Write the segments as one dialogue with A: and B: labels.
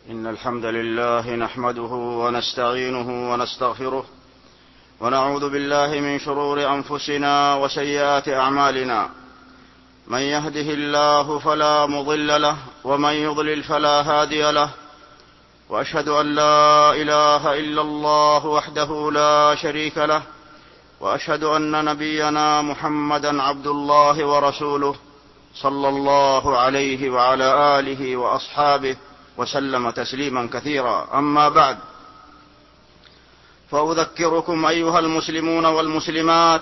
A: إن الحمد لله نحمده ونستعينه ونستغفره ونعوذ بالله من شرور أنفسنا وسيئات أعمالنا. من يهده الله فلا مضل له ومن يضلل فلا هادي له، وأشهد أن لا إله إلا الله وحده لا شريك له، وأشهد أن نبينا محمدا عبد الله ورسوله صلى الله عليه وعلى آله وأصحابه وسلم تسليما كثيرا. أما بعد، فأذكركم أيها المسلمون والمسلمات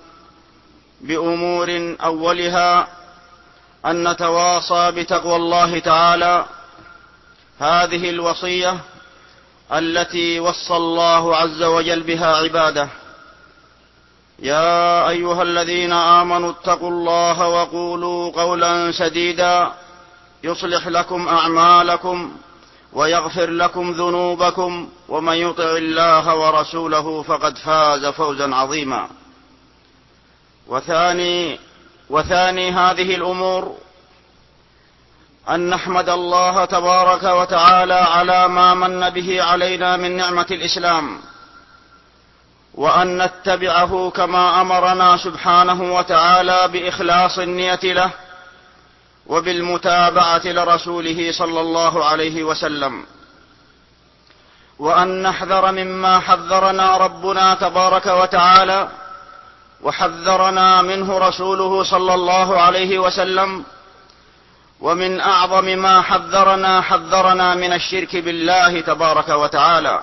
A: بأمور أولها أن نتواصى بتقوى الله تعالى، هذه الوصية التي وصى الله عز وجل بها عباده. يا أيها الذين آمنوا اتقوا الله وقولوا قولا سديدا يصلح لكم أعمالكم ويغفر لكم ذنوبكم، ومن يطع الله ورسوله فقد فاز فوزا عظيما. وثاني هذه الأمور أن نحمد الله تبارك وتعالى على ما من به علينا من نعمة الإسلام، وأن نتبعه كما أمرنا سبحانه وتعالى بإخلاص النية له وبالمتابعة لرسوله صلى الله عليه وسلم، وأن نحذر مما حذرنا ربنا تبارك وتعالى وحذرنا منه رسوله صلى الله عليه وسلم. ومن أعظم ما حذرنا من الشرك بالله تبارك وتعالى.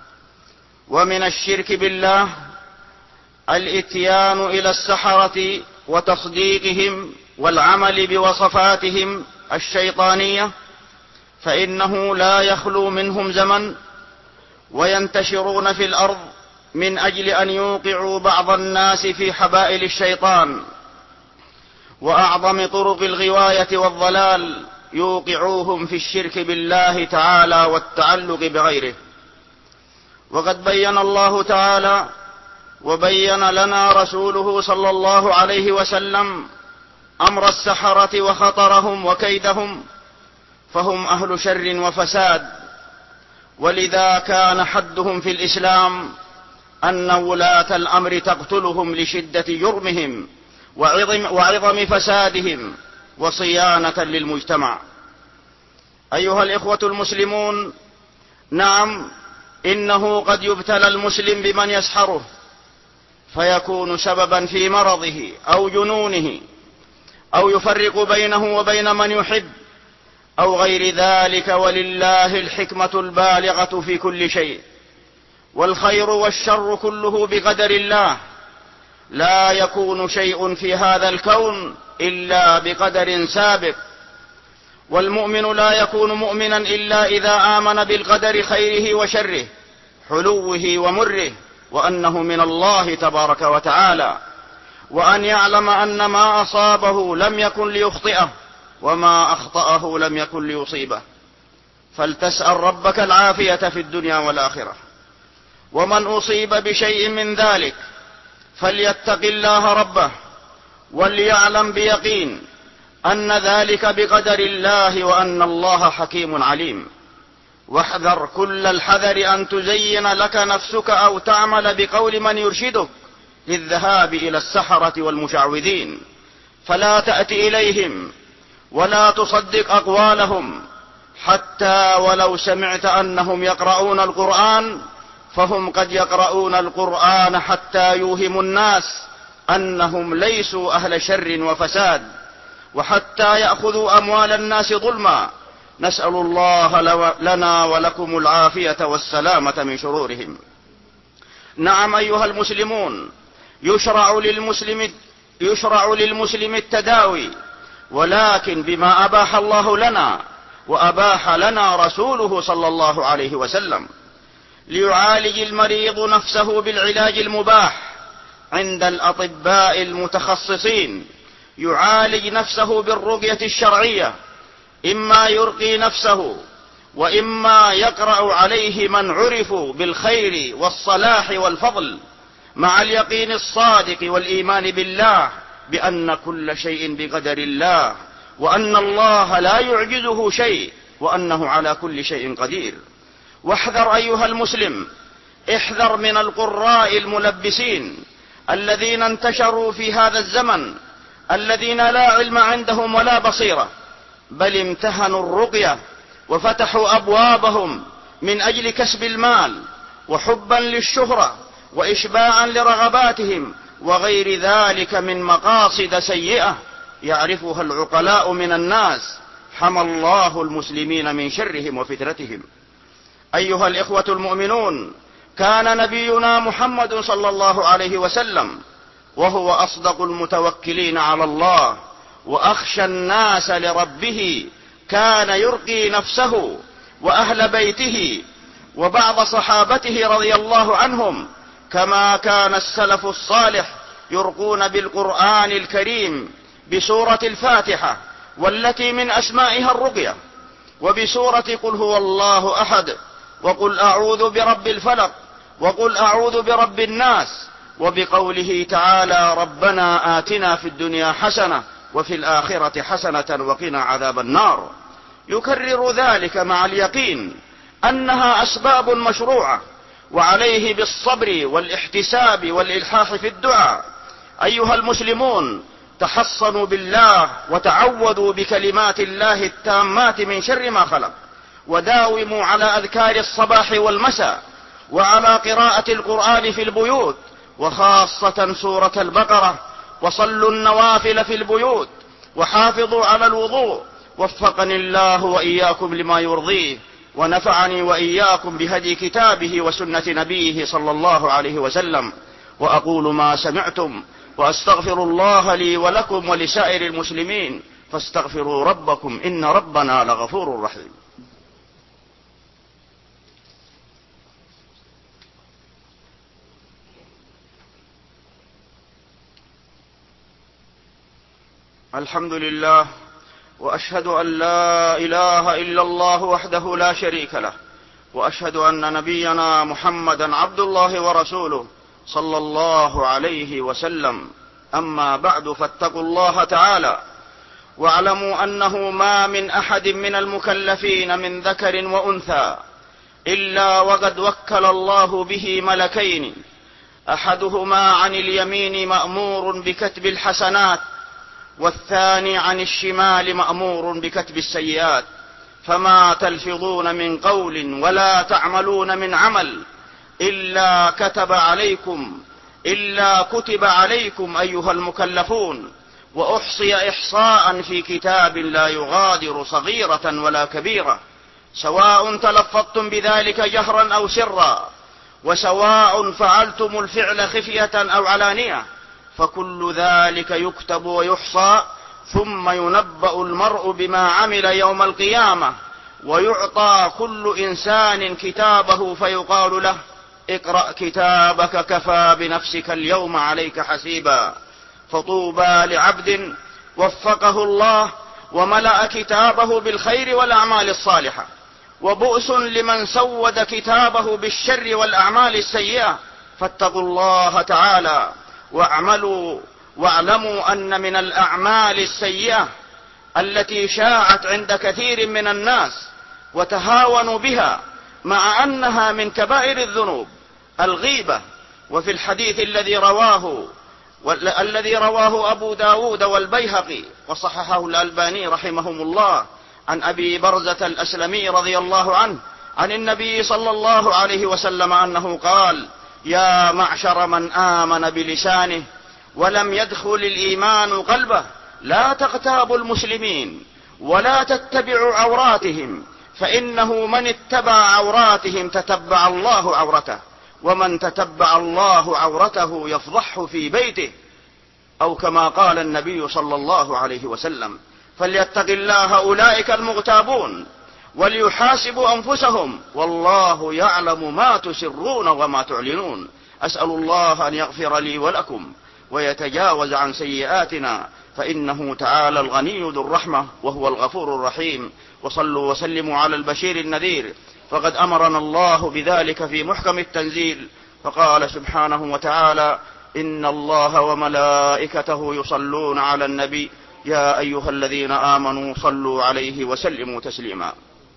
A: ومن الشرك بالله الإتيان إلى السحرة وتصديقهم والعمل بوصفاتهم الشيطانية، فإنه لا يخلو منهم زمن وينتشرون في الأرض من أجل أن يوقعوا بعض الناس في حبائل الشيطان، وأعظم طرق الغواية والضلال يوقعوهم في الشرك بالله تعالى والتعلق بغيره. وقد بين الله تعالى وبين لنا رسوله صلى الله عليه وسلم أمر السحرة وخطرهم وكيدهم، فهم أهل شر وفساد، ولذا كان حدهم في الإسلام أن ولاة الأمر تقتلهم لشدة جرمهم وعظم فسادهم وصيانة للمجتمع. أيها الإخوة المسلمون، نعم، إنه قد يبتلى المسلم بمن يسحره فيكون سببا في مرضه أو جنونه، أو يفرق بينه وبين من يحب، أو غير ذلك، ولله الحكمة البالغة في كل شيء، والخير والشر كله بقدر الله. لا يكون شيء في هذا الكون إلا بقدر سابق، والمؤمن لا يكون مؤمنا إلا إذا آمن بالقدر خيره وشره، حلوه ومره، وأنه من الله تبارك وتعالى، وأن يعلم أن ما أصابه لم يكن ليخطئه وما أخطأه لم يكن ليصيبه. فلتسأل ربك العافية في الدنيا والآخرة. ومن أصيب بشيء من ذلك فليتق الله ربه، وليعلم بيقين أن ذلك بقدر الله، وأن الله حكيم عليم. واحذر كل الحذر أن تزين لك نفسك أو تعمل بقول من يرشدك للذهاب إلى السحرة والمشعوذين، فلا تأتي إليهم ولا تصدق أقوالهم، حتى ولو سمعت أنهم يقرؤون القرآن، فهم قد يقرؤون القرآن حتى يوهم الناس أنهم ليسوا أهل شر وفساد، وحتى يأخذوا أموال الناس ظلما. نسأل الله لنا ولكم العافية والسلامة من شرورهم. نعم أيها المسلمون، يشرع للمسلم التداوي، ولكن بما أباح الله لنا وأباح لنا رسوله صلى الله عليه وسلم، ليعالج المريض نفسه بالعلاج المباح عند الأطباء المتخصصين. يعالج نفسه بالرقية الشرعية، إما يرقي نفسه، وإما يقرأ عليه من عرفوا بالخير والصلاح والفضل، مع اليقين الصادق والإيمان بالله بأن كل شيء بقدر الله، وأن الله لا يعجزه شيء، وأنه على كل شيء قدير. واحذر أيها المسلم، احذر من القراء الملبسين الذين انتشروا في هذا الزمن، الذين لا علم عندهم ولا بصيرة، بل امتهنوا الرقية وفتحوا أبوابهم من أجل كسب المال وحبا للشهرة وإشباعا لرغباتهم وغير ذلك من مقاصد سيئة يعرفها العقلاء من الناس. حمى الله المسلمين من شرهم وفتنتهم. أيها الإخوة المؤمنون، كان نبينا محمد صلى الله عليه وسلم وهو أصدق المتوكلين على الله وأخشى الناس لربه، كان يرقي نفسه وأهل بيته وبعض صحابته رضي الله عنهم، كما كان السلف الصالح يرقون بالقرآن الكريم بسورة الفاتحة والتي من أسمائها الرقية، وبسورة قل هو الله أحد، وقل أعوذ برب الفلق، وقل أعوذ برب الناس، وبقوله تعالى ربنا آتنا في الدنيا حسنة وفي الآخرة حسنة وقنا عذاب النار. يكرر ذلك مع اليقين أنها أسباب مشروعة، وعليه بالصبر والاحتساب والإلحاح في الدعاء. أيها المسلمون، تحصنوا بالله وتعوذوا بكلمات الله التامات من شر ما خلق، وداوموا على أذكار الصباح والمساء، وعلى قراءة القرآن في البيوت، وخاصة سورة البقرة، وصلوا النوافل في البيوت، وحافظوا على الوضوء. وفقني الله وإياكم لما يرضيه، ونفعني وإياكم بهدي كتابه وسنة نبيه صلى الله عليه وسلم. وأقول ما سمعتم، وأستغفر الله لي ولكم ولسائر المسلمين، فاستغفروا ربكم إن ربنا لغفور رحيم. الحمد لله، وأشهد أن لا إله إلا الله وحده لا شريك له، وأشهد أن نبينا محمدا عبد الله ورسوله صلى الله عليه وسلم. أما بعد، فاتقوا الله تعالى، واعلموا أنه ما من أحد من المكلفين من ذكر وأنثى إلا وقد وكل الله به ملكين، أحدهما عن اليمين مأمور بكتب الحسنات، والثاني عن الشمال مأمور بكتب السيئات. فما تلفظون من قول ولا تعملون من عمل إلا كتب عليكم أيها المكلفون، وأحصي إحصاء في كتاب لا يغادر صغيرة ولا كبيرة، سواء تلفظتم بذلك جهرا أو سرا، وسواء فعلتم الفعل خفية أو علانية، فكل ذلك يكتب ويحصى، ثم ينبأ المرء بما عمل يوم القيامة، ويعطى كل إنسان كتابه فيقال له اقرأ كتابك كفى بنفسك اليوم عليك حسيبا. فطوبى لعبد وفقه الله وملأ كتابه بالخير والأعمال الصالحة، وبؤس لمن سود كتابه بالشر والأعمال السيئة. فاتقوا الله تعالى واعلموا أن من الأعمال السيئة التي شاعت عند كثير من الناس وتهاونوا بها مع أنها من كبائر الذنوب الغيبة. وفي الحديث الذي رواه أبو داود والبيهقي وصححه الألباني رحمهم الله عن أبي برزة الأسلمي رضي الله عنه عن النبي صلى الله عليه وسلم أنه قال: يا معشر من آمن بلسانه ولم يدخل الإيمان قلبه، لا تغتابوا المسلمين ولا تتبعوا عوراتهم، فإنه من اتبع عوراتهم تتبع الله عورته، ومن تتبع الله عورته يفضحه في بيته، أو كما قال النبي صلى الله عليه وسلم. فليتق الله أولئك المغتابون وليحاسبوا أنفسهم، والله يعلم ما تسرون وما تعلنون. أسأل الله أن يغفر لي ولكم ويتجاوز عن سيئاتنا، فإنه تعالى الغني ذو الرحمة وهو الغفور الرحيم. وصلوا وسلموا على البشير النذير، فقد أمرنا الله بذلك في محكم التنزيل، فقال سبحانه وتعالى: إن الله وملائكته يصلون على النبي يا أيها الذين آمنوا صلوا عليه وسلموا تسليما.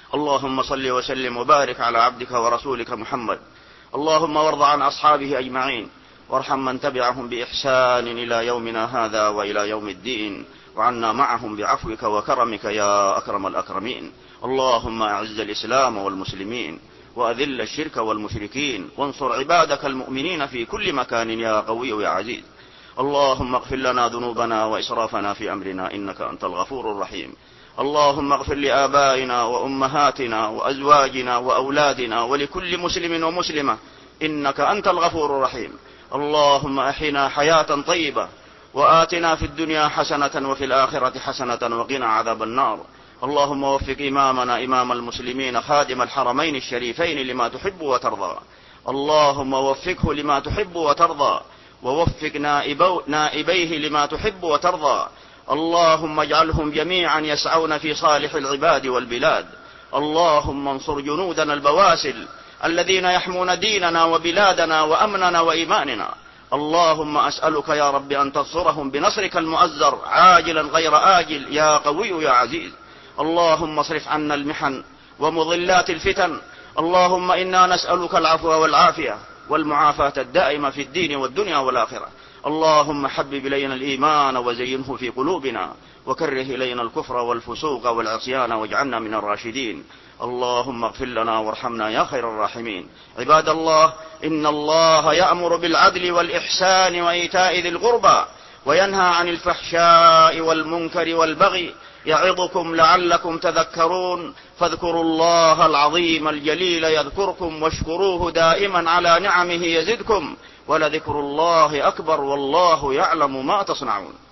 A: اللهم صل وسلم وبارك على عبدك ورسولك محمد. اللهم وارض عن أصحابه أجمعين، وارحم من تبعهم بإحسان إلى يومنا هذا وإلى يوم الدين، وعنا معهم بعفوك وكرمك يا أكرم الأكرمين. اللهم أعز الإسلام والمسلمين، وأذل الشرك والمشركين، وانصر عبادك المؤمنين في كل مكان يا قوي يا عزيز. اللهم اغفر لنا ذنوبنا وإسرافنا في أمرنا إنك أنت الغفور الرحيم. اللهم اغفر لآبائنا وأمهاتنا وأزواجنا وأولادنا ولكل مسلم ومسلمة إنك أنت الغفور الرحيم. اللهم أحينا حياة طيبة، وآتنا في الدنيا حسنة وفي الآخرة حسنة وقنا عذاب النار. اللهم وفق إمامنا إمام المسلمين خادم الحرمين الشريفين لما تحب وترضى. اللهم وفقه لما تحب وترضى، ووفق نائبيه لما تحب وترضى. اللهم اجعلهم جميعا يسعون في صالح العباد والبلاد. اللهم انصر جنودنا البواسل الذين يحمون ديننا وبلادنا وأمننا وإيماننا. اللهم أسألك يا رب أن تنصرهم بنصرك المؤزر عاجلا غير آجل يا قوي يا عزيز. اللهم اصرف عنا المحن ومضلات الفتن. اللهم إنا نسألك العفو والعافية والمعافاة الدائمة في الدين والدنيا والآخرة. اللهم حبب إلينا الإيمان وزينه في قلوبنا، وكره إلينا الكفر والفسوق والعصيان واجعلنا من الراشدين. اللهم اغفر لنا وارحمنا يا خير الراحمين. عباد الله، إن الله يأمر بالعدل والإحسان وإيتاء ذي القربى، وينهى عن الفحشاء والمنكر والبغي، يعظكم لعلكم تذكرون. فاذكروا الله العظيم الجليل يذكركم، واشكروه دائما على نعمه يزدكم، ولذكر الله أكبر والله يعلم ما تصنعون.